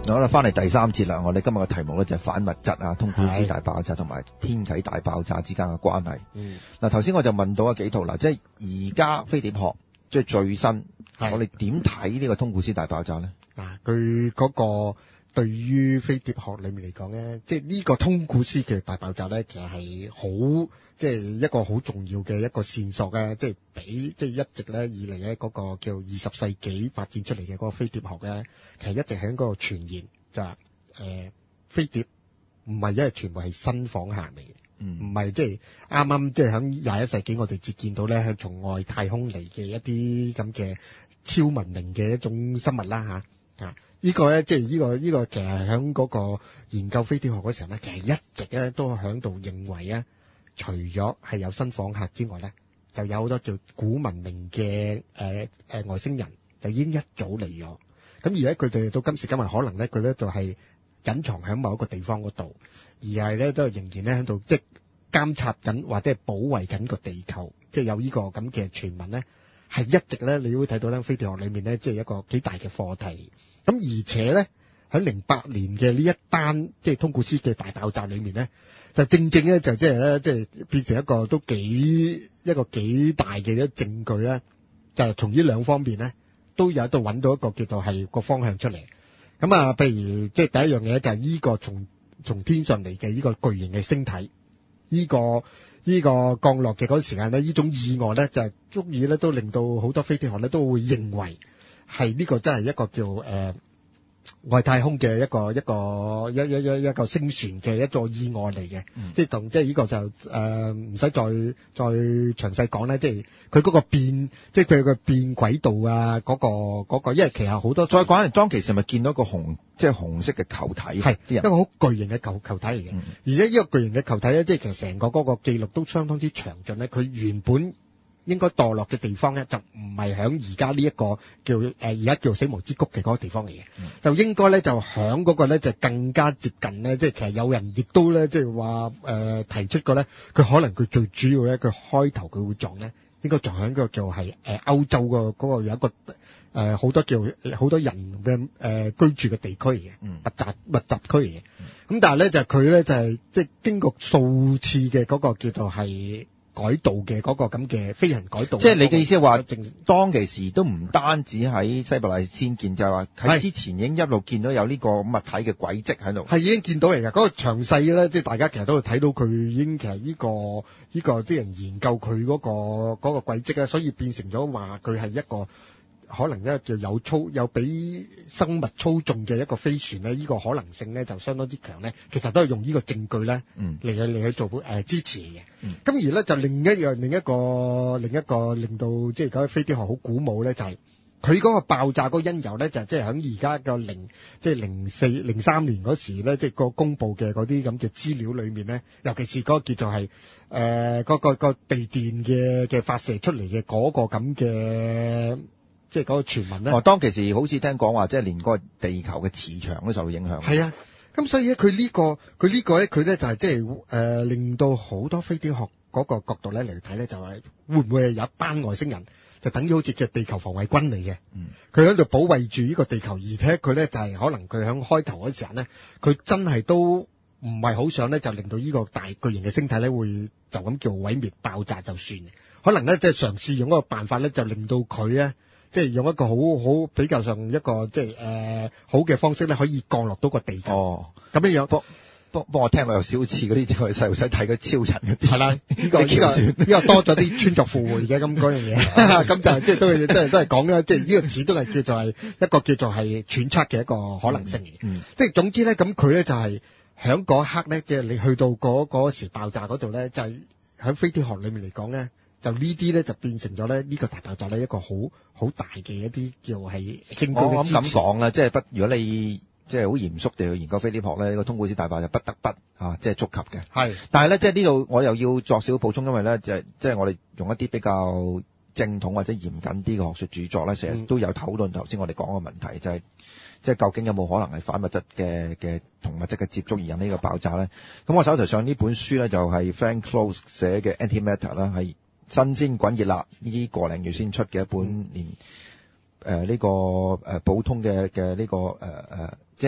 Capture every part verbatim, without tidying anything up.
好啦，翻嚟第三節啦。我哋今日嘅題目咧就係反物質啊、通古斯大爆炸同埋天啟大爆炸之間嘅關係。 嗯， 嗱，頭先我就問到幾套啦，即係而家飛碟學即係最新，我哋點睇呢個通古斯大爆炸咧？ 嗱，佢嗰個對於飛碟學裏面嚟講咧，即係呢個通古斯嘅大爆炸咧，其實係好即係一個好重要嘅一個線索嘅，即係俾即係一直咧以嚟咧嗰個叫二十世紀發展出嚟嘅嗰個飛碟學咧，其實一直喺嗰個傳言就係、是、誒、呃、飛碟唔係因為全部係新訪客嚟嘅，唔係即係啱啱即係喺廿一世紀我哋接見到咧係從外太空嚟嘅一啲咁嘅超文明嘅一種生物啦嚇啊！呢個咧即係呢個呢個其實喺嗰個研究飛碟學嗰時候咧，其實一直咧都喺度認為啊，除咗係有新訪客之外咧，就有好多叫古文明嘅誒誒外星人就已經一早嚟咗。咁而咧佢哋到今時今日可能咧佢咧就係隱藏喺某一個地方嗰度，而係咧都係仍然咧喺度即係監察緊或者係保衛緊個地球，即係有呢個咁嘅傳聞咧，係一直咧你會睇到咧飛碟學裏面咧即係一個幾大嘅課題。咁而且咧喺零八年嘅呢一單即係通古斯嘅大爆炸裏面咧，就正正咧就即係咧即係變成一個都幾一個幾大嘅一證據咧，就係從呢兩方面咧都有喺度揾到一個叫做係個方向出嚟。咁啊，譬如即係第一樣嘢就係呢個從從天上嚟嘅呢個巨型嘅星體，呢個呢個降落嘅嗰個時間咧，呢種意外咧就係足以咧都令到好多飛碟學咧都會認為係呢個真係一個叫誒、呃、外太空嘅一個一個一一一一個星船嘅一個意外嚟嘅、嗯，即係同即係呢個就誒唔使再再詳細講咧，即係佢嗰個變，即係佢個變軌道啊，嗰、嗰個嗰、嗰個，因為其實好多再講嚟，當其時咪見到一個紅即係紅色嘅球體， 係一個好巨型嘅球球體嚟嘅、嗯，而且呢個巨型嘅球體咧，即係其實成個嗰個記錄都相當之詳盡咧，佢原本應該墮落嘅地方咧，就唔係響而家呢一個叫誒而家叫死亡之谷嘅嗰個地方嚟嘅、嗯，就應該咧就響嗰個咧就更加接近咧，即係其實有人亦都咧即係話誒提出過咧，佢可能佢最主要咧，佢開頭佢會撞咧，應該撞響個叫係誒歐洲個嗰個有一個誒好、呃、多叫好多人嘅誒、呃、居住嘅地區嚟嘅，密集密集區嚟嘅，咁、嗯、但係咧就佢咧就係即係經過數次嘅嗰個叫做係改道嘅嗰個咁嘅飛行改道， 即係你嘅意思係話，當其時都唔單止喺西伯利亞先見，就係話喺之前已經一路見到有呢個物體嘅軌跡喺度， 係已經見到嚟㗎。嗰、那個詳細咧，即係大家其實都會睇到佢已經其實呢、這個呢、這個啲人研究佢嗰、那個嗰、那個軌跡咧，所以變成咗話佢係一個。可能咧就有操有俾生物操縱嘅一個飛船咧，呢、這個可能性咧就相當之強咧。其實都係用呢個證據咧嚟去嚟去做誒、呃、支持嘅。咁、嗯、而咧就另一樣另一個另一個令到即係嗰啲飛碟學好鼓舞咧，就係佢嗰個爆炸嗰個因由咧，就即係喺而家個零即係零四零三年嗰時咧，即係個公佈嘅嗰啲咁嘅資料裏面咧，尤其是嗰個叫做係誒嗰個個地電嘅嘅發射出嚟嘅嗰個咁嘅。即係嗰個傳聞咧， 哦，當其時好似聽講話，即係連個地球嘅磁場都受到影響。 係啊，咁所以咧，佢呢個佢呢個咧，佢咧就係即係誒，令到好多飛碟學嗰個角度咧嚟睇咧，就係會唔會係有一班外星人，就等於好似嘅地球防衛軍嚟嘅。嗯，佢喺度保衛住呢個地球，而且佢咧就係可能佢喺開頭嗰時候咧，佢真係都唔係好想咧，就令到呢個大巨型嘅星體咧會就咁叫毀滅爆炸就算。可能咧即係嘗試用一個辦法咧，就令到佢咧。即係用一個好好比較上一個即係誒、呃、好嘅方式咧，可以降落到個地球。哦，咁樣樣。不不不，我聽落有少似嗰啲我哋細路仔睇嗰超人嗰啲。係啦，呢、這個呢、這個呢、這個多咗啲穿鑿附會嘅咁嗰樣嘢。咁就即係都係都係都係講啦，即係呢個始終係叫做係一個叫做係揣測嘅一個可能性嚟嘅。嗯。即、嗯、係總之咧，咁佢咧就係喺嗰一刻咧，即係你去到嗰嗰時爆炸嗰度咧，就係、是、喺飛碟學裏面嚟講咧。就呢啲咧就變成咗咧呢個大爆炸咧一個好好大嘅一啲叫係證據嘅支持。我諗咁講啦，即係不如果你即係好嚴肅地去研究飛碟學咧，呢、這個通古斯大爆炸不得不啊即係觸及嘅。係，但係咧即係呢度我又要作少補充，因為咧就係即係我哋用一啲比較正統或者嚴謹啲嘅學術著作咧，成日都有討論頭先我哋講嘅問題，就係即係究竟有冇可能係反物質嘅嘅同物質嘅接觸而引呢個爆炸咧？咁我手頭上呢本書咧就係 Frank Close 寫嘅 Antimatter 啦，係。新鮮滾熱辣呢個零月先出嘅一本連誒呢、呃這個誒、呃、普通嘅嘅呢個誒誒、呃、即係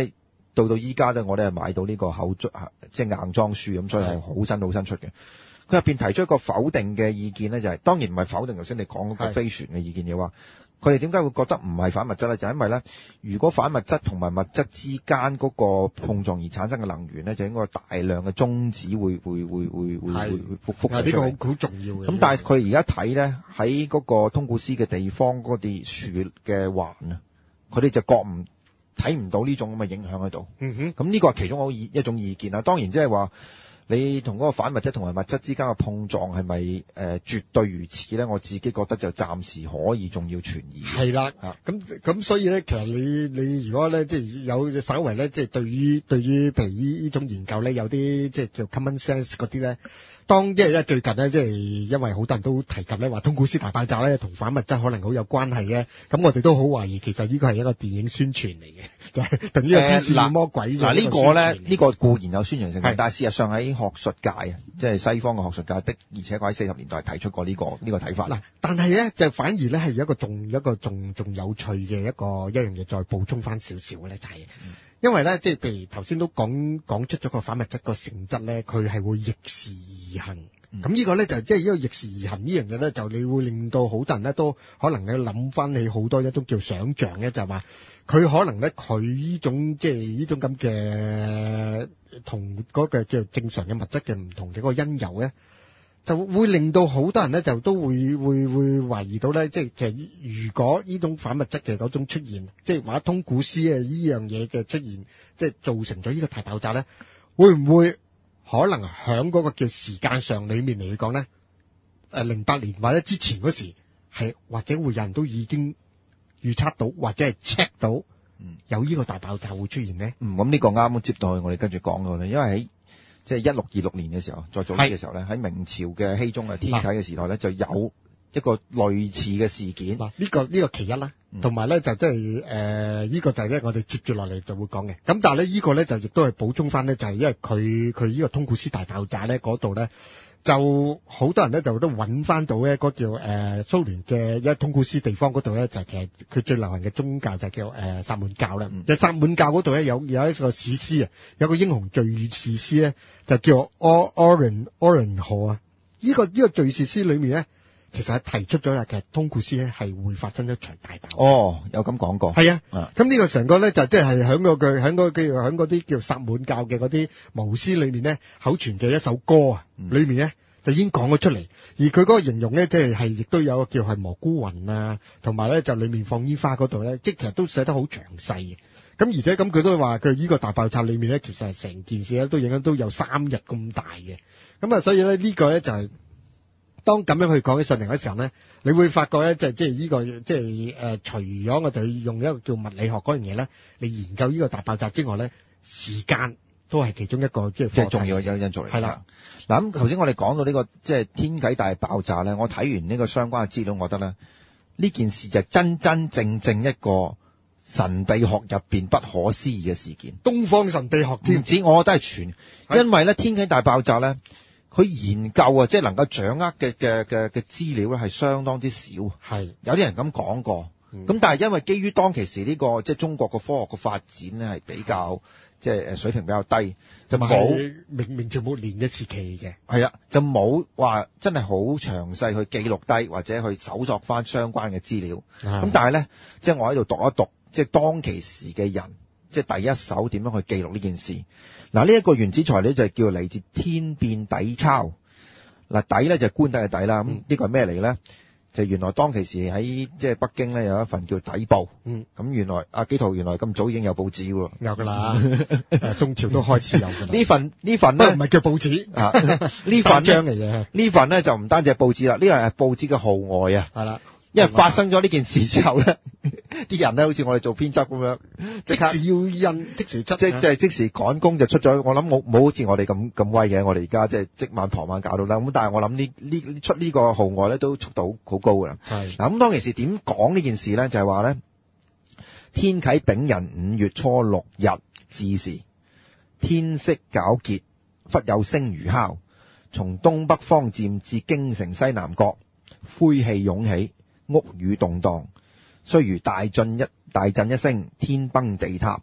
到到依家咧，我哋係買到呢個口裝即係硬裝書咁，所以係好新好新出嘅。佢入邊提出一個否定嘅意見咧，就係、是、當然唔係否定頭先你講嗰個飛船嘅意見嘅話，佢哋點解會覺得唔係反物質咧？就係、因為咧，如果反物質同埋物質之間嗰個碰撞而產生嘅能源咧，就應該有大量嘅中子會會會會會會會輻射出嚟。呢個好好重要嘅。咁但係佢而家睇咧，喺嗰個通古斯嘅地方嗰啲樹嘅環啊，佢哋就覺唔睇唔到呢種咁嘅影響喺度。嗯哼。咁呢個係其中一種意見啦。當然即係話。你同嗰個反物質同埋物質之間嘅碰撞係咪誒絕對如此咧？我自己覺得就暫時可以，仲要存疑。係啦，咁咁所以咧，其實你你如果咧即係有稍微咧即係對於對於譬如呢呢種研究咧有啲即係叫 common sense 嗰啲咧，當即係因為最近咧即係因為好多人都提及咧話通古斯大爆炸咧同反物質可能好有關係嘅，咁我哋都好懷疑其實呢個係一個電影宣傳嚟嘅，就係同呢個天使魔鬼嗱呢個咧呢個固然有宣傳性，但係事實上喺學術界啊，即係西方嘅學術界的，而且佢喺四十年代提出過呢、這個呢、這個睇法。嗱，但係咧就反而咧係一個仲一個仲仲有趣嘅一個一樣嘢，再補充翻少少咧，就係、是嗯、因為咧即係譬如頭先都講講出咗個反物質個性質咧，佢係會逆時而行。咁、嗯、呢個咧就即係呢個逆時而行呢樣嘢咧，就你會令到好多人咧都可能咧諗翻起好多一種叫想像咧，就係話佢可能咧佢呢種即係呢種咁嘅同嗰個叫正常嘅物質嘅唔同嘅嗰個因由咧，就會令到好多人咧就都會會會懷疑到咧，即係其實如果呢種反物質嘅嗰種出現，即係話通古斯啊呢樣嘢嘅出現，即係造成咗呢個大爆炸咧，會唔會？可能喺嗰個叫時間上裏面嚟講咧，誒零八年或者之前嗰時係或者會有人都已經預測到或者係 check 到有呢個大爆炸會出現咧。嗯，咁呢個啱啱接到去我哋跟住講嘅咧，因為喺即係一六二六年嘅時候，再早啲嘅時候咧，喺明朝嘅熙宗嘅天啟嘅時代咧，就有一個類似嘅事件。嗱，呢個呢個其一啦，同埋咧就即係誒呢個就係咧我哋接住落嚟就會講嘅。咁但係咧呢個咧就亦都係補充翻咧，就係因為佢佢呢個通古斯大爆炸咧嗰度咧，就好多人咧就都揾翻到咧嗰叫誒蘇聯嘅一通古斯地方嗰度咧，就係其實佢最流行嘅宗教就叫誒薩滿教啦。就薩滿教嗰度咧有有一個史詩啊，有個英雄敘事詩咧就叫 Oran Oran 河啊。呢個呢個敘事詩裏面咧。其實係提出咗啦，其實通古斯咧係會發生一場大爆炸。哦，有咁講過。係啊，咁呢個成個咧就即係喺嗰句喺嗰叫喺嗰啲叫薩滿教嘅嗰啲巫師裏面咧口傳嘅一首歌啊，嗯、裏面咧就已經講咗出嚟。而佢嗰個形容咧，即係係亦都有個叫係蘑菇雲啊，同埋咧就裏面放煙花嗰度咧，即係其實都寫得好詳細嘅。咁而且咁佢都話佢呢個大爆炸裏面咧，其實係成件事咧都影響都有三日咁大嘅。咁啊，所以咧呢個咧就係、是。當咁樣去講起上嚟嘅時候咧，你會發覺咧，就即係呢個即係誒，除咗我哋用一個叫物理學嗰樣嘢咧，嚟研究呢個大爆炸之外咧，時間都係其中一個即係即係重要嘅因素嚟。係啦，嗱咁頭先我哋講到呢個即係天啟大爆炸咧，我睇完呢個相關嘅資料，我覺得咧呢件事就係真真正正一個神秘學入邊不可思議嘅事件。東方神秘學添，唔止，我覺得係全，因為咧天啟大爆炸咧。佢研究啊，即係能夠掌握嘅嘅嘅嘅資料咧，係相當之少。係有啲人咁講過，咁、嗯、但係因為基於當其時呢、這個即係中國嘅科學嘅發展咧，係比較即係誒水平比較低，就冇明明朝末年嘅時期嘅。係啊，就冇話真係好詳細去記錄低或者去搜索翻相關嘅資料。咁但係咧，即係我喺度讀一讀，即係當其時嘅人，即係第一手點樣去記錄呢件事。嗱，呢一個原子材料就係叫嚟自天變底鈔。嗱，底咧就係官邸嘅底啦。咁、嗯、呢個係咩嚟咧？就原來當其時喺即係北京咧有一份叫底報。嗯。咁原來阿紀陶原來咁早已經有報紙喎。有㗎啦。宋朝都開始有㗎啦。呢份呢份咧唔係叫報紙啊。呢份章嚟嘅。呢份咧就唔單止係報紙啦，呢個係報紙嘅號外啊。係啦。因為發生咗呢件事之後咧，啲人咧好似我哋做編輯咁樣，即刻即時要印，即時出，即即係即時趕工就出咗。我諗冇冇好似我哋咁咁威嘅，我哋而家即係即晚傍晚搞到啦。咁但係我諗呢呢出呢個號外咧都速度好高㗎。係嗱，咁當其時點講呢件事咧？就係話咧，天啟丙寅五月初六日巳時，天色皎潔，忽有聲如哮，從東北方漸至京城西南角，灰氣湧起。屋宇動盪，雖如大震一大震一聲，天崩地塌，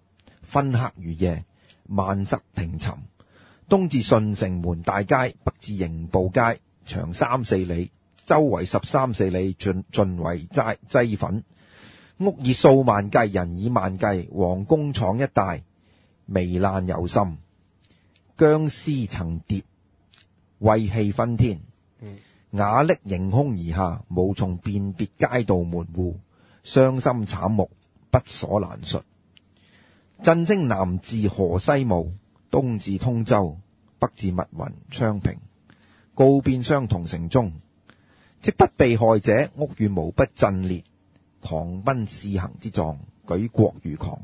昏黑如夜，萬室平沉。東至順城門大街，北至刑部街，長三四里，周圍十三四里，盡盡為齋擠粉。屋以數萬計，人以萬計，皇宮廠一帶，糜爛尤甚，僵屍層疊，穢氣熏天。 嗯瓦礫迎空而下，無從辨別街道門戶，傷心慘目，不所難述。振聲南至河西務，東至通州，北至密雲昌平，告變相同城中，即不被害者，屋宇無不震裂，狂奔肆行之狀，舉國如狂。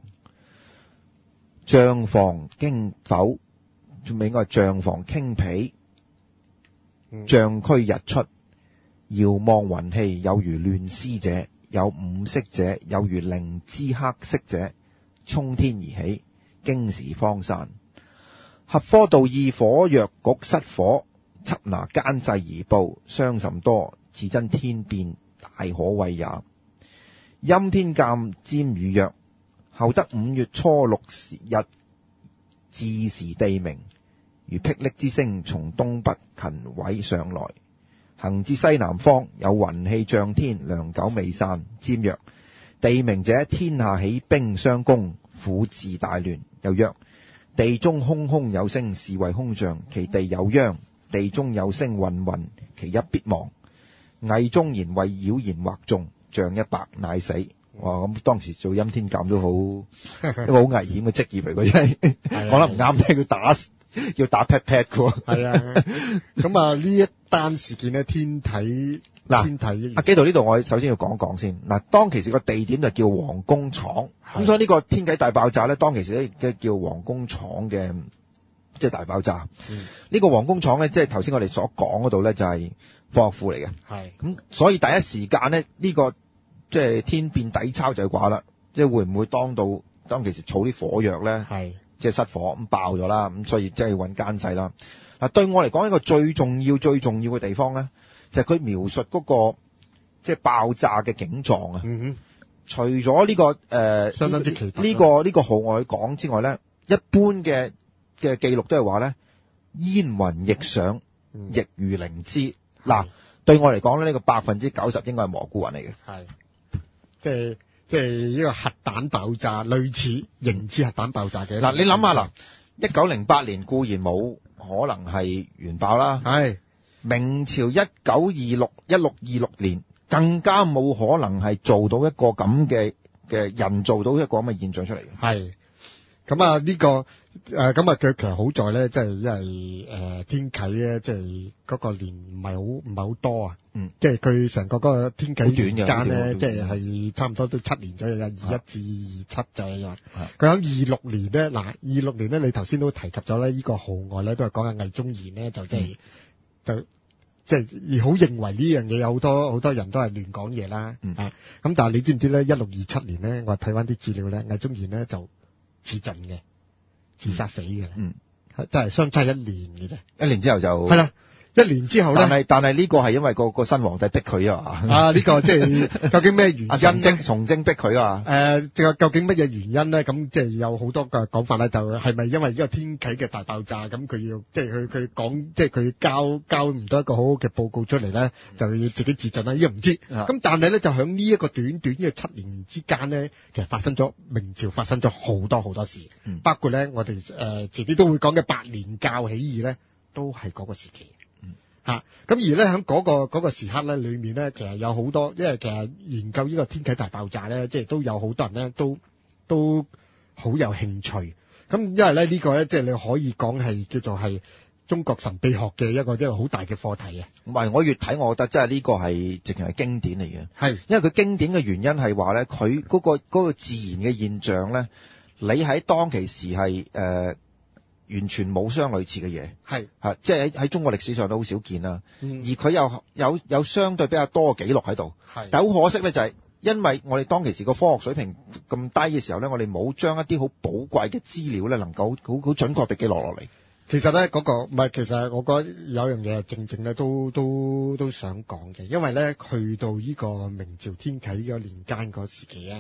帳房驚否，仲應該係帳房傾圮。帳區日出，遙望雲氣，有如亂絲者，有五色者，有如靈芝黑色者，衝天而起，經時方散。合科道議火藥局失火，緝拿奸細而報，傷甚多，自真天變，大可畏也。欽天監瞻與曰：後得五月初六日，巳時地明。如霹靂之聲從東北勤位上來，行至西南方，有雲氣漲天，良久未散。瞻曰：地明者，天下起兵相攻，府治大亂。又曰：地中空空有聲，是謂空象，其地有殃；地中有聲混混，其一必亡。魏忠賢為妖言惑眾，象一白乃死。哇！咁當時做欽天監都好一個好危險嘅職業嚟嘅，真係講得唔啱聽，要打要打 pat pat 嘅。係啊，咁啊呢一單事件咧，天體嗱， 天體阿基道呢度，我首先要講講先。嗱，當其時個地點就叫皇宮廠，咁所以呢個天啟大爆炸咧，當其時咧嘅叫皇宮廠嘅即係大爆炸。呢、嗯、個皇宮廠咧，即係頭先我哋所講嗰度咧，就係火藥庫嚟嘅。係咁，所以第一時間咧，呢、這個即係天變底抄就係掛啦，即係會唔會當到當其時儲啲火藥咧？係即係失火咁爆咗啦，咁所以即係揾奸細啦。嗱，對我嚟講一個最重要、最重要嘅地方咧，就係、是、佢描述嗰、那個即係爆炸嘅景狀啊。嗯哼，除咗呢、這個誒、呃、相當之奇特呢、這個呢、這個號外講之外咧，一般嘅嘅記錄都係話咧，煙雲逆上，亦如靈芝。嗱、嗯，對我嚟講咧，呢、這個百分之九十應該係蘑菇雲嚟嘅。係。 即係即係呢個核彈爆炸，類似形似核彈爆炸嘅。嗱， 你諗下啦，一九零八年固然冇可能係原爆啦，係明朝一九二六一六二六年更加冇可能係做到一個咁嘅嘅人做到一個咁嘅現象出嚟嘅。係。 咁啊呢個誒咁啊佢其實好在咧，即係因為誒、呃、天啟咧，即係嗰個年唔係好唔係好多啊，嗯，即係佢成個嗰個天啟年間咧，即係係差唔多都七年左右嘅，二一至二七就係話，佢喺二六年咧，嗱二六年咧，你頭先都提及咗咧，呢個號外咧都係講緊魏忠賢咧，就即係、嗯、就即係而好認為呢樣嘢有好多好多人都係亂講嘢啦，嗯啊，咁但係你知唔知咧？一六二七年咧，我睇翻啲資料咧，魏忠賢咧就自盡嘅，自殺死嘅，嗯，係都係相差一年嘅啫， 一年之後就係啦，一年之後咧， 但係但係呢個係因為個個新皇帝逼佢啊， 啊呢、這個即係究竟咩原因咧？ 從政從政逼佢啊，誒、 呃，究究竟乜嘢原因咧？咁即係有好多嘅講法咧，就係咪因為呢個天啟嘅大爆炸，咁佢要即係佢佢講，即係佢交交唔到一個好好嘅報告出嚟咧，就要自己自盡啦？呢個唔知，咁但係咧就喺呢一個短短嘅七年之間咧，其實發生咗明朝發生咗好多好多事，嗯、包括咧我哋誒遲啲都會講嘅白蓮教起義咧，都係嗰個時期。吓、啊，咁而咧喺嗰個嗰、嗰個時刻咧，裏面咧其實有好多，因為其實研究呢個天啟大爆炸咧，即係都有好多人咧都都好有興趣。咁因為咧呢、呢個咧，即係你可以講係叫做係中國神秘學嘅一個即係好大嘅課題啊。 唔係，我越睇我覺得即係呢個係直情係經典嚟嘅。係，因為佢經典嘅原因係話咧，佢嗰、嗰個嗰、嗰個自然嘅現象咧，你喺當其時係誒。呃完全冇相類似嘅嘢，係嚇，即係喺喺中國歷史上都好少見啦。嗯、而佢又有有相對比較多嘅記錄喺度，係。但係好可惜咧，就係因為我哋當其時個科學水平咁低嘅時候咧，我哋冇將一啲好寶貴嘅資料咧，能夠好好準確地記錄落嚟。 其實咧嗰、嗰個唔係，其實我覺得有樣嘢正正咧都都都想講嘅，因為咧去到呢個明朝天啟呢個年間嗰時期咧，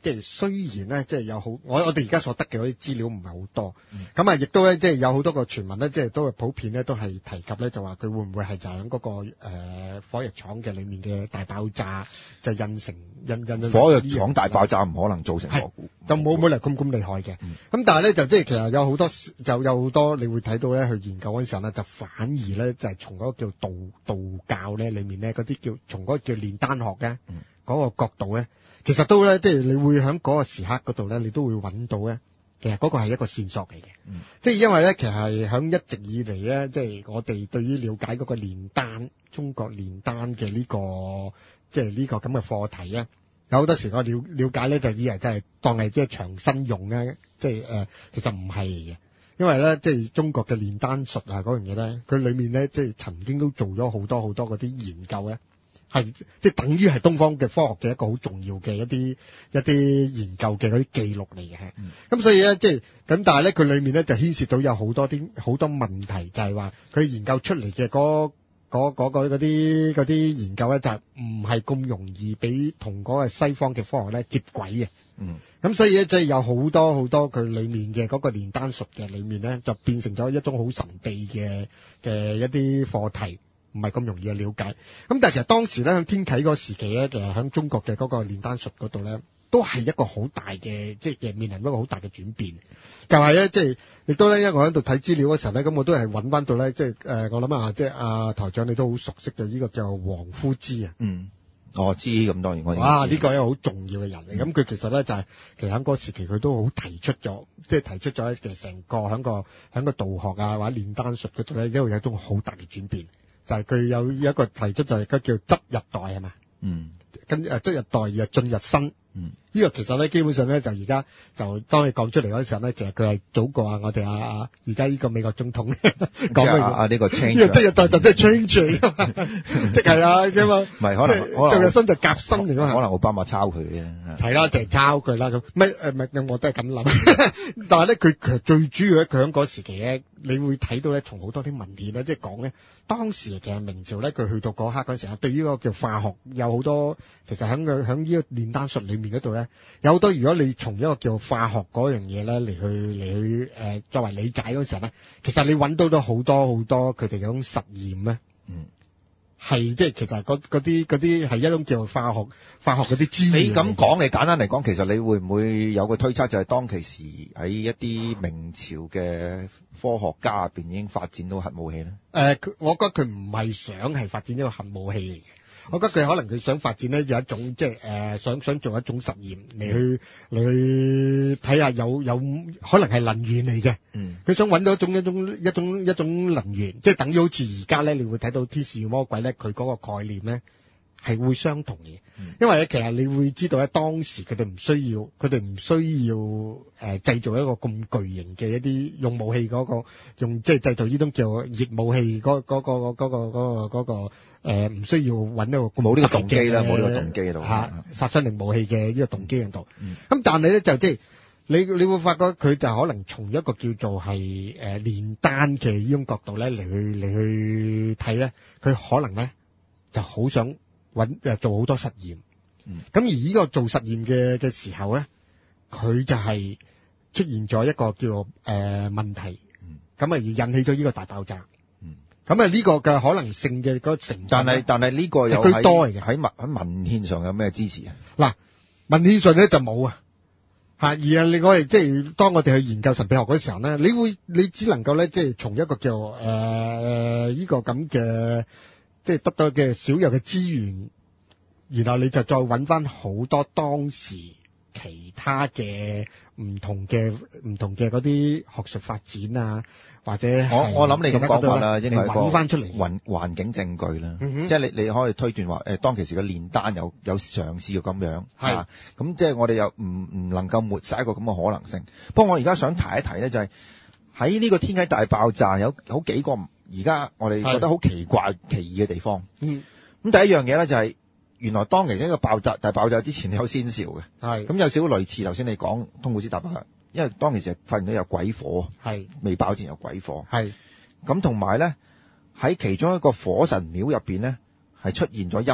即係雖然咧，即係有好，我我哋而家所得嘅嗰啲資料唔係好多，咁啊亦都咧，即係有好多個傳聞咧，即係都係普遍咧，都係提及咧，就話佢會唔會係就喺嗰個誒火藥廠嘅裡面嘅大爆炸，就印成印印火藥廠大爆炸唔可能造成蘑菇， 就冇冇嚟咁咁厲害嘅。咁、嗯、但係咧就即係其實有好多就有好多你會睇到咧，去研究嗰陣時候咧，就反而咧就係從嗰個叫道道教咧裡面咧嗰啲叫從嗰個叫煉丹學嘅嗰個角度咧。其實都咧，即係你會喺嗰個時刻嗰度咧，你都會揾到咧。其實嗰個係一個線索嚟嘅，嗯、即係因為咧，其實係響一直以嚟咧，即係我哋對於了解嗰個煉丹、中國煉丹嘅呢個即係呢個咁嘅課題咧，有好多時我了了解咧，就以為真係當係即係長身用咧，即係誒，其實唔係嘅，因為咧，即係中國嘅煉丹術啊嗰樣嘢咧，佢裡面咧，即係曾經都做咗好多好多嗰啲研究咧。係即係等於係東方嘅科學嘅一個好重要嘅一啲一啲研究嘅嗰啲記錄嚟嘅，咁、嗯、所以咧即係咁，但係咧佢裡面咧就牽涉到有好多啲好多問題，就係話佢研究出嚟嘅嗰嗰嗰嗰啲嗰啲研究咧就唔係咁容易俾同嗰個西方嘅科學咧接軌嘅，嗯，咁所以咧即係有好多好多佢裡面嘅嗰個煉丹術嘅裡面咧就變成咗一種好神秘嘅嘅一啲課題。唔係咁容易去了解，咁但係其實當時咧喺天啟嗰個時期咧，其實喺中國嘅嗰個煉丹術嗰度咧，都係一個好大嘅，即係面臨一個好大嘅轉變。就係、是、咧，即係亦都咧，因為我喺度睇資料嗰時候咧，咁我都係揾翻到咧，即係誒、呃，我諗啊，即係阿台長你都好熟悉嘅呢個叫王夫之啊。嗯，我知咁當然我。哇！呢、這個係一個好重要嘅人嚟，咁佢、嗯、其實咧就係、是、其實喺嗰個時期佢都好提出咗，即係提出咗其實成個喺個喺個道學啊或者煉丹術嗰度咧，一路有一種好大嘅轉變。就係佢有一個提出就係嗰叫執日代係嘛，嗯，跟誒執日代而進日新，嗯，呢、這個其實咧基本上咧就而家就當你講出嚟嗰時候咧，其實佢係早過啊我哋啊啊而家呢個美國總統講嘅啊呢個 change，呢個執日代就即係 change 嚟噶嘛，即係啊咁啊，唔係可能可能進日新就夾新嚟噶嘛，可能奧巴馬抄佢嘅，係啦就係抄佢啦咁，咪誒咪我都係咁諗，但係咧佢其實最主要咧佢喺嗰時期咧。你會睇到咧，從好多啲文獻咧，即係講咧，當時其實明朝咧，佢去到嗰刻嗰陣時候，對於嗰個叫化學有好多，其實喺佢喺呢個煉丹術裏面嗰度咧，有好多。如果你從一個叫化學嗰樣嘢咧嚟去嚟去誒、呃、作為理解嗰時候咧，其實你揾到咗好多好多佢哋嗰種實驗咧，嗯。係即係其實嗰嗰啲嗰啲係一種叫化學化學嗰啲資料。你咁講，你簡單嚟講，其實你會唔會有個推測，就係當其時喺一啲明朝嘅科學家入邊已經發展到核武器咧？誒、呃，我覺得佢唔係想係發展一個核武器嚟嘅。我覺得佢可能佢想發展咧有一種即係誒想想做一種實驗嚟去嚟去睇下有有可能係能源嚟嘅。嗯，佢想揾到一種一種一種一種能源，即係等於好似而家咧，你會睇到天使與魔鬼咧，佢嗰個概念咧係會相同嘅。嗯，因為咧其實你會知道咧，當時佢哋唔需要佢哋唔需要誒、呃、製造一個咁巨型嘅一啲用武器嗰、嗰個用即係製造呢種叫熱武器嗰嗰、嗰個嗰、嗰個嗰、嗰個嗰、嗰個誒唔、嗰個呃、需要揾一個冇呢個動機啦，冇呢個動機喺度嚇殺傷力武器嘅呢個動機喺度。咁、嗯、但係咧就即係你你會發覺佢就可能從一個叫做係誒煉丹嘅呢種角度咧嚟去嚟去睇咧，佢可能咧就好想揾誒做好多實驗。咁、嗯、而呢個做實驗嘅嘅時候咧，佢就係出現咗一個叫做誒、呃、問題。咁、嗯、啊而引起咗呢個大爆炸。咁啊呢個嘅可能性嘅嗰個成分，但係但係呢個有喺喺文喺文獻上有咩支持啊？嗱，文獻上咧就冇啊，吓而係另外即係當我哋去研究神秘學嗰時候咧，你會你只能夠咧即係從一個叫誒呢個咁嘅即係得到嘅少有嘅資源，然後你就再揾翻好多當時其他嘅唔同嘅唔同嘅嗰啲學術發展啊，或者我我諗你咁講法啦，應該係揾翻出嚟環環境證據啦，嗯、即係你你可以推斷話誒，當其時嘅煉丹有有嘗試過咁樣，係咁、啊、即係我哋又唔唔能夠抹殺一個咁嘅可能性。不過我而家想提一提咧，就係喺呢個天啟大爆炸有好幾個而家我哋覺得好奇怪奇異嘅地方。嗯，咁第一樣嘢咧就係、是。原來當其時一個爆炸，但係爆炸之前有先兆嘅，係咁有少少類似頭先你講通古斯大爆炸，因為當其時發現到有鬼火，係未爆之前有鬼火，係咁同埋咧喺其中一個火神廟入邊咧係出現咗音樂，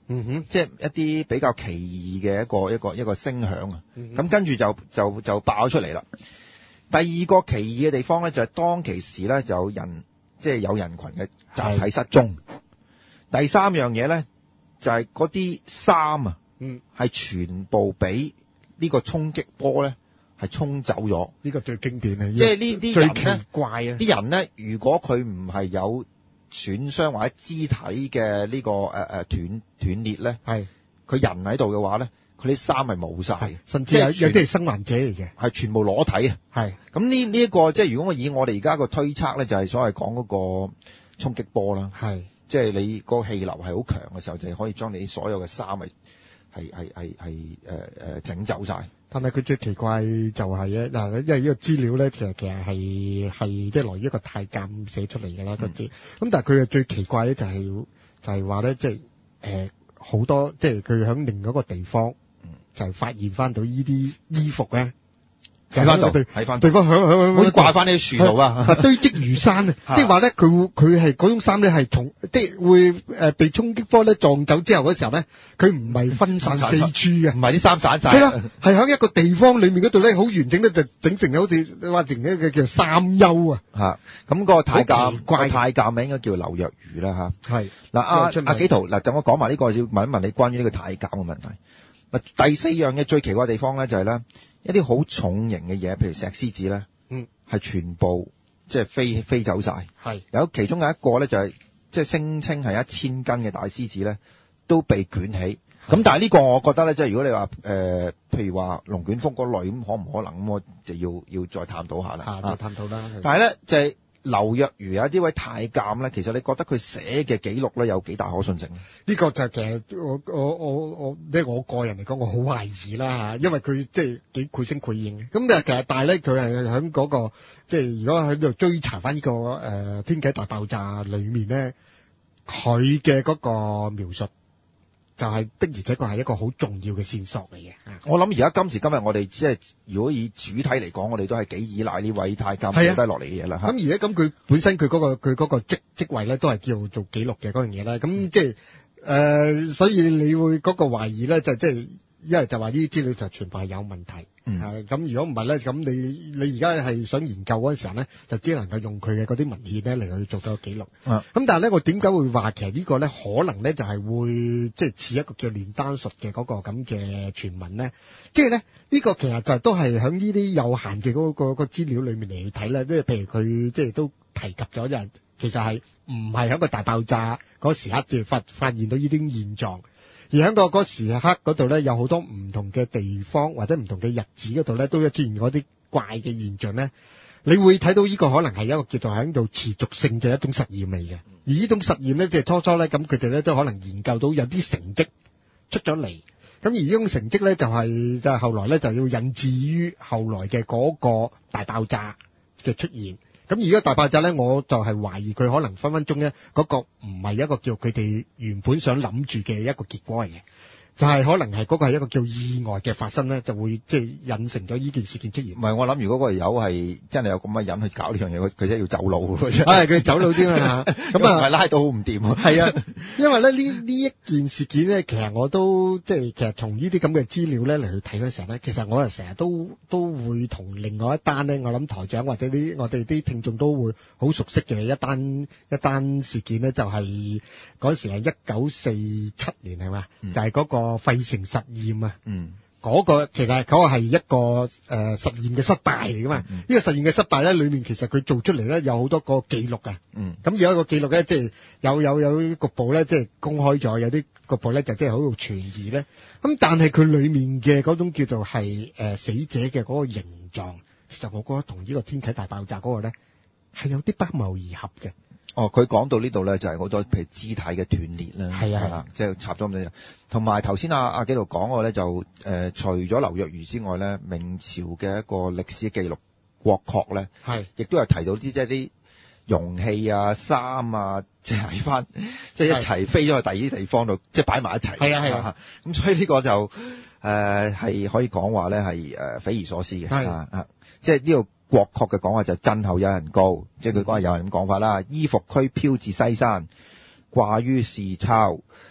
嗯哼， 即係一啲比較奇異嘅一個一個一個聲響啊。咁、 嗯、 跟住就就就爆出嚟啦。第二個奇異嘅地方咧，就係、是、當其時咧就有人即係、就是、有人群嘅集體失蹤。第三樣嘢咧就係嗰啲衫啊， 嗯，係全部俾呢個衝擊波咧係衝走咗。 呢個最經典啊！ 即係呢啲最人呢奇怪啊！ 啲人咧，如果佢唔係有損傷或者肢體嘅呢、這個誒誒、呃、斷斷裂咧， 係佢人喺度嘅話咧，佢啲衫係冇晒， 甚至有即係有啲係生還者嚟嘅， 係全部裸體啊！ 係咁呢呢一個即係如果我以我哋而家個推測咧，就係、是、所謂講嗰個衝擊波啦， 係即係你個氣流係好強嘅時候，就係可以將你所有嘅衫係係係係係誒誒整走晒。 但係佢最奇怪就係咧嗱，因為呢個資料咧，其實其實係係即係來於一個太監寫出嚟㗎啦，個字。咁但係佢嘅最奇怪咧就係就係話咧，即係誒好多即係佢喺另一個地方就係發現翻到呢啲衣服咧。 喺翻度，喺翻地方響響響， 好似掛翻啲樹度啊！ 堆積如山啊！即係話咧，佢會佢係嗰種衫咧係從即係會誒被衝擊波咧撞走之後嗰時候咧，佢唔係分散四處嘅， 唔係啲衫散晒。 係啦，係喺一個地方裏面嗰度咧，好完整咧就整成好似話成一個叫三休啊！ 嚇，咁個太監怪太監名應該叫劉若愚啦嚇。 係嗱，阿阿紀陶嗱，就我講埋呢個，要問一問你關於呢個太監嘅問題。嗱，第四樣嘅最奇怪嘅地方咧就係咧。一啲好重型嘅嘢，譬如石獅子咧，嗯，係全部即係飛飛走晒。係有其中有一個咧，就係即係聲稱係一千斤嘅大獅子咧，都被捲起。咁但係呢個我覺得咧，即係如果你話誒、呃，譬如話龍捲風嗰類咁，可唔可能咁？我就要要再探討下啦。 啊，再探討啦。 但係咧就係、是。劉若愚啊，呢位太監咧，其實你覺得佢寫嘅記錄咧有幾大可信性？ 呢個就係其實我我我我即係我個人嚟講，我好懷疑啦嚇，因為佢即係幾繪聲繪影嘅。咁但係其實但係咧，佢係喺嗰個即係如果喺度追查翻呢、這個誒、呃、天啟大爆炸裏面咧，佢嘅嗰個描述。就係、是、的，而且確係一個好重要嘅線索嚟嘅。 我諗而家今時今日，我哋即係如果以主體嚟講，我哋都係幾依賴呢位太監寫低落嚟嘅嘢啦。 咁而家咁佢本身佢嗰、那個佢嗰個職職位咧，都係叫做記錄嘅嗰樣嘢啦。咁即係誒，所以你會嗰個懷疑咧，就即、是、係。一係就話呢啲資料就全部係有問題，咁、嗯、如果唔係咧，咁你你而家係想研究嗰陣時候咧，就只能夠用佢嘅嗰啲文獻咧嚟去做個記錄。咁、嗯、但係咧，我點解會話其實呢個咧可能咧就係會即係似一個叫煉丹術嘅嗰個咁嘅傳聞咧？即係咧呢個其實就都係喺呢啲有限嘅嗰、嗰個、嗰個資料裏面嚟去睇咧，即係譬如佢即係都提及咗，就係其實係唔係喺個大爆炸嗰時刻即係發發現到呢啲現狀。而喺個嗰時刻嗰度咧，有好多唔同嘅地方或者唔同嘅日子嗰度咧，都有出現嗰啲怪嘅現象咧。你會睇到呢個可能係一個叫做喺度持續性嘅一種實驗嚟嘅。而呢種實驗咧，即係初初咧，咁佢哋咧都可能研究到有啲成績出咗嚟。咁而呢種成績咧，就係就係後來咧就要引致於後來嘅嗰個大爆炸嘅出現。咁而家大爆炸咧，我就係懷疑佢可能分分鐘咧，嗰個唔係一個叫佢哋原本想諗住嘅一個結果嚟嘅，就係、是、可能係嗰個係一個叫意外嘅發生咧，就會即係引成咗呢件事件出現。唔係， 我諗如果嗰個友係真係有咁嘅人去搞呢樣嘢，佢佢真係要走佬嘅啫。 係佢走佬添啊！咁啊， 唔係拉到好唔掂啊！ 係啊，因為咧呢呢一件事件咧，其實我都即係其實從呢啲咁嘅資料咧嚟去睇嘅時候咧，其實我又成日都都會同另外一單咧，我諗台長或者啲我哋啲聽眾都會好熟悉嘅一單一單事件咧，就係嗰時係一九四七年係嘛、嗯，就係、是、嗰個費城實驗啊。嗯。嗰、那個其實嗰個係一個誒、呃、實驗嘅失敗嚟噶嘛？呢、嗯這個實驗嘅失敗咧，裏面其實佢做出嚟咧有好多個記錄啊。嗯。咁有一個記錄咧，即係有有有局部咧，即係公開咗；有啲局部咧就即係好度存疑咧。咁但係佢裏面嘅嗰種叫做係誒、呃、死者嘅嗰個形狀，其實我覺得同呢個天啟大爆炸嗰個咧係有啲不謀而合嘅。 哦，佢講到呢度咧，就係好多譬如肢體嘅斷裂啦，係啊，係啊，即係插咗咁多。同埋頭先阿阿紀陶講過咧，就誒、呃、除咗劉若愚之外咧，明朝嘅一個歷史記錄郭恪咧，係亦都有提到啲即係啲容器啊、衫啊，即係喺翻，即係一齊飛咗去第二啲地方度，即係擺埋一齊。係啊係啊，咁所以呢個就誒係、呃、可以講話咧係誒匪夷所思嘅，係啊，即係呢度。郭恪嘅講話就係震後有人告，即係佢講話有人咁講法啦。衣服區飄至西山，掛於市抄，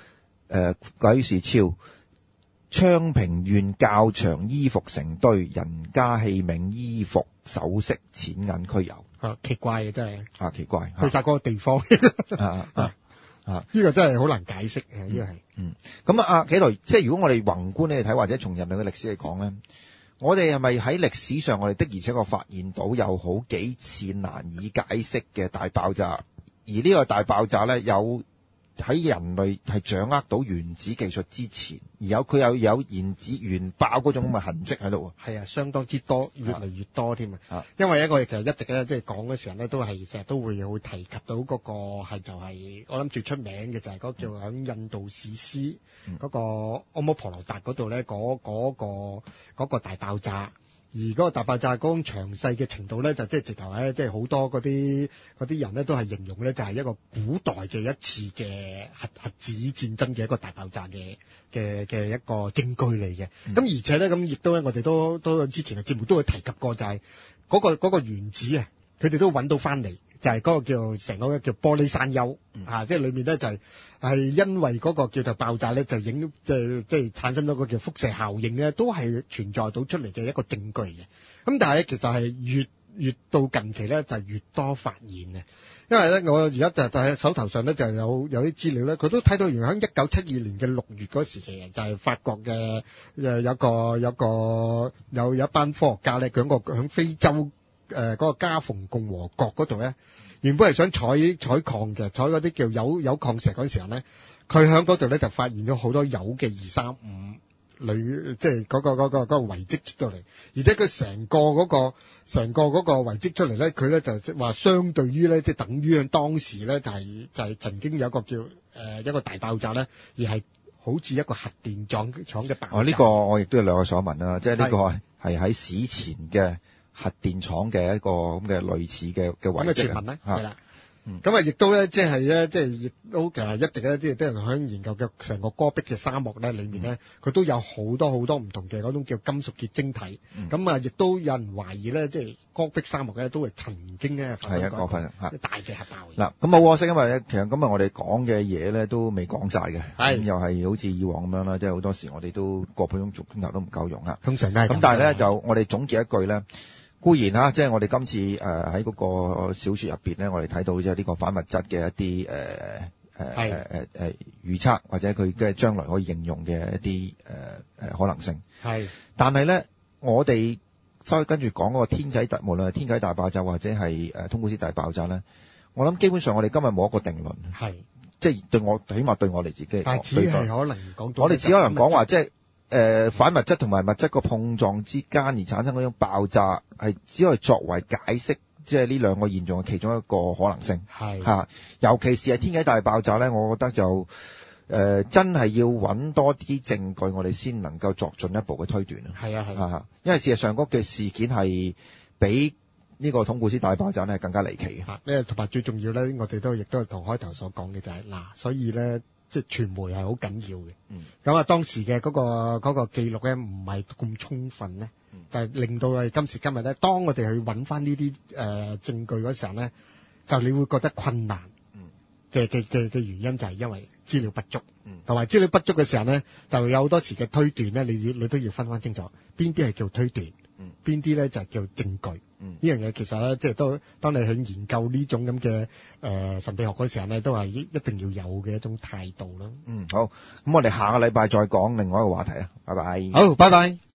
誒舉事超，昌平縣較場衣服成堆，人家器皿衣服首飾錢銀俱有。 啊，奇怪嘅真係。 啊，奇怪。 去晒嗰個地方。 啊啊啊！ 呢個真係好難解釋嘅，呢個係。 嗯。咁啊，阿紀陶，即係如果我哋宏觀嚟睇，或者從人類嘅歷史嚟講咧，我哋係咪喺歷史上，我哋的而且確發現到有好幾次難以解釋嘅大爆炸？而呢個大爆炸咧，有喺人類係掌握到原子技術之前，而有佢有有原子原爆嗰種咁嘅痕跡喺度。 係啊，相當之多，越嚟越多添啊！ 啊， 因為一個其實一直咧，即係講嘅時候咧，都係成日都會會提及到嗰個係就係我諗最出名嘅就係嗰個叫響印度史詩嗰個阿摩婆羅達嗰度咧，嗰嗰個嗰個大爆炸。而嗰個大爆炸嗰種詳細嘅程度咧，就即係直頭咧，即係好多嗰啲嗰啲人咧都係形容咧，就係一個古代嘅一次嘅核核子戰爭嘅一個大爆炸嘅嘅嘅一個證據嚟嘅。咁、嗯、而且咧，咁亦都咧，我哋都都之前嘅節目都會提及過，就係嗰個嗰個原子啊，佢哋都揾到翻嚟。就係、是、嗰個叫成個叫玻璃山丘、嗯啊、即係裏面咧就係、是、係因為嗰個叫做爆炸咧，就影即係即係產生咗個叫輻射效應咧，都係存在到出嚟嘅一個證據嘅。咁但係咧，其實係越越到近期咧，就係、是、越多發現嘅。因為咧，我而家就喺手頭上咧就有有啲資料咧，佢都睇到原來喺一九七二年嘅六月嗰時期，就係、是、法國嘅誒有個有個有有一班科學家咧，講個響非洲。誒、呃，嗰、那個加蓬共和國嗰度咧，原本係想採採礦嘅，採嗰啲叫鈾鈾礦石嗰陣時候咧，佢喺嗰度咧就發現咗好多鈾嘅二三五鋁，即係嗰個嗰、那個嗰、那個遺跡出到嚟，而且佢成個嗰、那個成個嗰個遺跡出嚟咧，佢咧就即係話相對於咧，即、就、係、是、等於喺當時咧就係、是、就係、是、曾經有一個叫誒、呃、一個大爆炸咧，而係好似一個核電廠廠嘅爆炸。哦， 呢、這個我亦都有兩個所聞啦，即係呢個係喺史前嘅。核電廠嘅一個咁嘅類似嘅嘅遺跡嘅傳聞咧，係啦，咁啊亦都咧，即係咧，即係亦都其實一直咧，即係啲人喺研究嘅成個戈壁嘅沙漠咧，裏面咧，佢、嗯、都有好多好多唔同嘅嗰種叫金屬結晶體，咁、嗯、啊，亦都有人懷疑咧，即係戈壁沙漠咧都係曾經咧發生過一個大嘅核爆。嗱，咁好可惜，因為咧，其實今日我哋講嘅嘢咧都未講晒嘅，咁又係好似以往咁樣啦，即係好多時我哋都個半鐘鐘頭都唔夠用啊。通常都係咁，但係咧就我哋總結一句咧。固然啦，即係我哋今次誒喺嗰個小説入邊咧，我哋睇到即係呢個反物質嘅一啲誒誒誒誒誒預測，或者佢嘅將來可以應用嘅一啲誒誒可能性。係，但係咧，我哋所以跟住講嗰個天啟大，無論係天啟大爆炸或者係誒通古斯大爆炸咧，我諗基本上我哋今日冇一個定論。係，即係對我起碼對我哋自己嚟講，但係只係可能講到我哋只可能講話即係。誒、呃、反物質同埋物質個碰撞之間而產生嗰種爆炸，係只可以作為解釋，即係呢兩個現象嘅其中一個可能性。係嚇，尤其是係天啟大爆炸咧，我覺得就誒、呃、真係要揾多啲證據，我哋先能夠作進一步嘅推斷。係啊係啊，因為事實上嗰嘅事件係比呢個通古斯大爆炸咧更加離奇嘅。嚇，呢同埋最重要咧，我哋都亦都係同開頭所講嘅就係、是、嗱，所以咧。即係傳媒係好緊要嘅，咁、嗯、啊當時嘅嗰、嗰個嗰、嗰個記錄咧唔係咁充分咧、嗯，就係、令到我哋今時今日咧，當我哋去揾翻呢啲誒證據嗰時候咧，就你會覺得困難嘅嘅嘅嘅原因就係因為資料不足，同、嗯、埋資料不足嘅時候咧，就有好多時嘅推斷咧，你要你都要分翻清楚，邊啲係叫推斷，邊啲咧就係叫證據。呢、嗯、樣嘢其實咧，即係都當你去研究呢種咁嘅誒神秘學嗰時候咧，都係一一定要有嘅一種態度咯。嗯，好，咁我哋下個禮拜再講另外一個話題啊，拜拜。好，拜拜。